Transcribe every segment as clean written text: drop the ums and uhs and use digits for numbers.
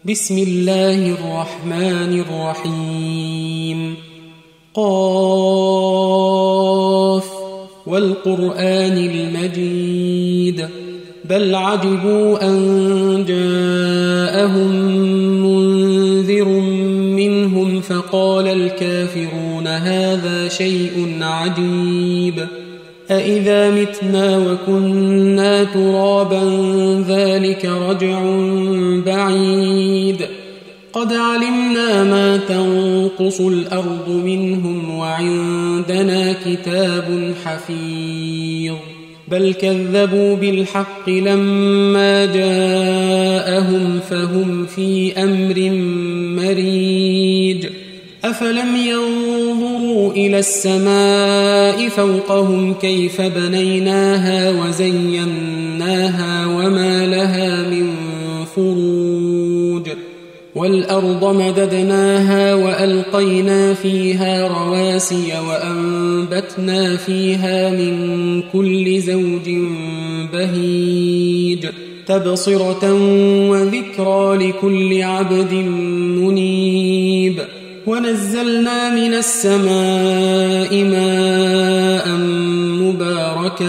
بسم الله الرحمن الرحيم قاف والقرآن المجيد بل عجبوا أن جاءهم منذر منهم فقال الكافرون هذا شيء عجيب أإذا متنا وكنا ترابا ذلك رجع بعيد قد علمنا ما تنقص الأرض منهم وعندنا كتاب حفيظ بل كذبوا بالحق لما جاءهم فهم في أمر مريج أفلم ينظروا إلى السماء فوقهم كيف بنيناها وزيناها وما لها من فروج والأرض مددناها وألقينا فيها رواسي وأنبتنا فيها من كل زوج بهيج تبصرة وذكرى لكل عبد منيب ونزلنا من السماء ماء مباركا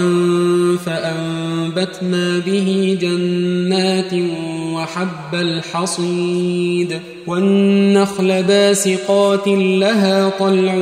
فأنبتنا به جنات وحب الحصيد والنخل باسقات لها طلع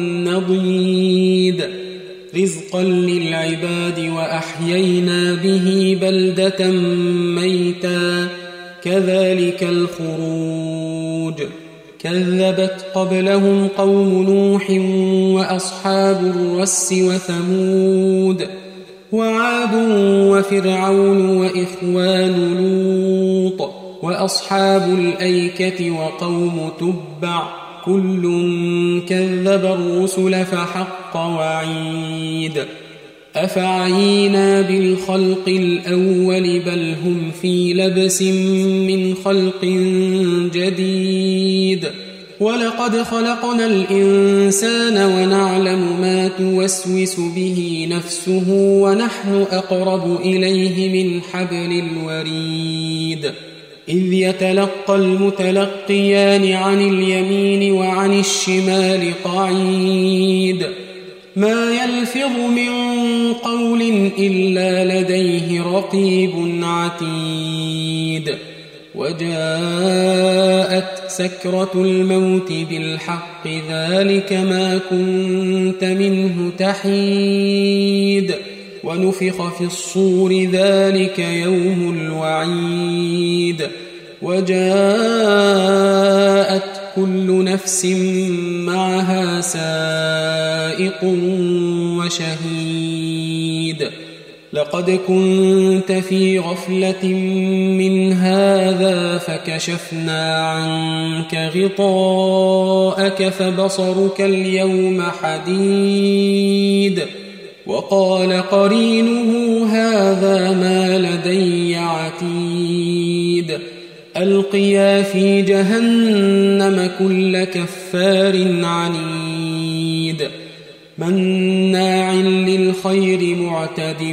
نضيد رزقا للعباد وأحيينا به بلدة ميتا كذلك الخروج كذبت قبلهم قوم نوح وأصحاب الرس وثمود وعاد وفرعون وإخوان لوط وأصحاب الأيكة وقوم تبع كل كذب الرسل فحق وعيد أفعينا بالخلق الأول بل هم في لبس من خلق جديد ولقد خلقنا الإنسان ونعلم ما توسوس به نفسه ونحن أقرب إليه من حبل الوريد إذ يتلقى المتلقيان عن اليمين وعن الشمال قعيد ما يلفظ من قول إلا لديه رقيب عتيد وجاءت سكرة الموت بالحق ذلك ما كنت منه تحيد ونفخ في الصور ذلك يوم الوعيد وجاءت كل نفس معها سائق وشهيد لقد كنت في غفلة من هذا فكشفنا عنك غطاءك فبصرك اليوم حديد وقال قرينه هذا ما لدي عتيد ألقيا في جهنم كل كفار عنيد مناع للخير معتد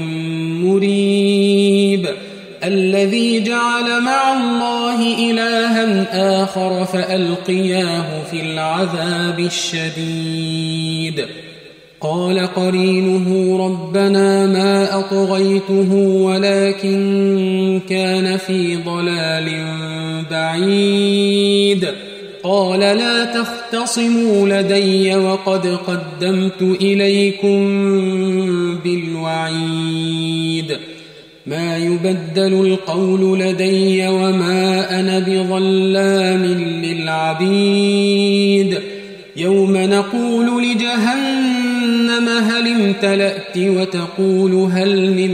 مريب الذي جعل مع الله إلها آخر فألقياه في العذاب الشديد قال قرينه ربنا ما أطغيته ولكن كان في ضلال بعيد قال لا تختصموا لدي وقد قدمت إليكم بالوعيد ما يبدل القول لدي وما أنا بظلام للعبيد يوم نقول لجهنم هل امتلأت وتقول هل من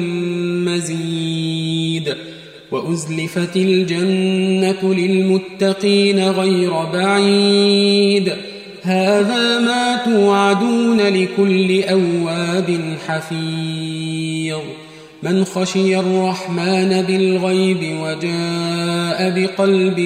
مزيد وأزلفت الجنة للمتقين غير بعيد هذا ما توعدون لكل أواب حفيظ من خشي الرحمن بالغيب وجاء بقلب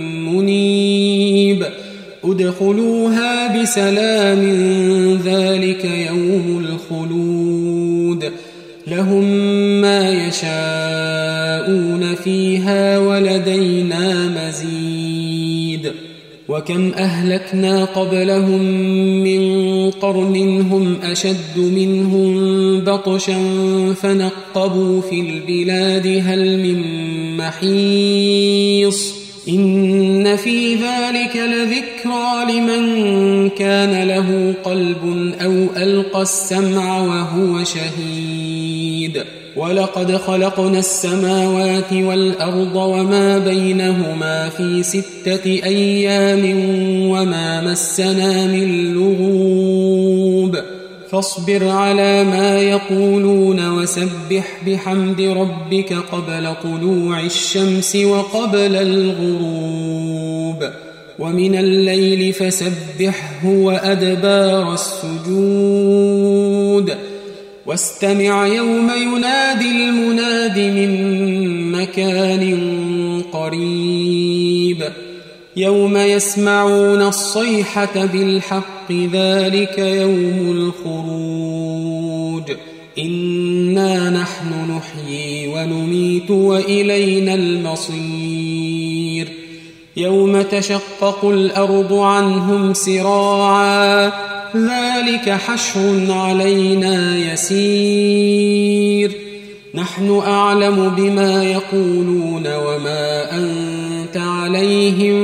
منيب ادخلوها بسلام ذلك يوم الخلود لهم ما يشاءون فيها ولدينا مزيد حميد وكم أهلكنا قبلهم من قرن هم أشد منهم بطشا فنقبوا في البلاد هل من محيص إن في ذلك لذكرى لمن كان له قلب أو ألقى السمع وهو شهيد ولقد خلقنا السماوات والأرض وما بينهما في 6 أيام وما مسنا من لغوب فاصبر على ما يقولون وسبح بحمد ربك قبل طلوع الشمس وقبل الغروب ومن الليل فسبحه وأدبار السجود واستمع يوم ينادي المناد من مكان قريب يوم يسمعون الصيحة بالحق ذلك يوم الخروج إنا نحن نحيي ونميت وإلينا المصير يوم تشقق الأرض عنهم سراعا ذلك حشر علينا يسير نحن أعلم بما يقولون وما أنت عليهم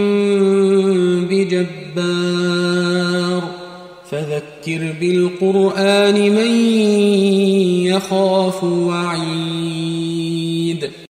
بجبار فذكر بالقرآن من يخاف وعيد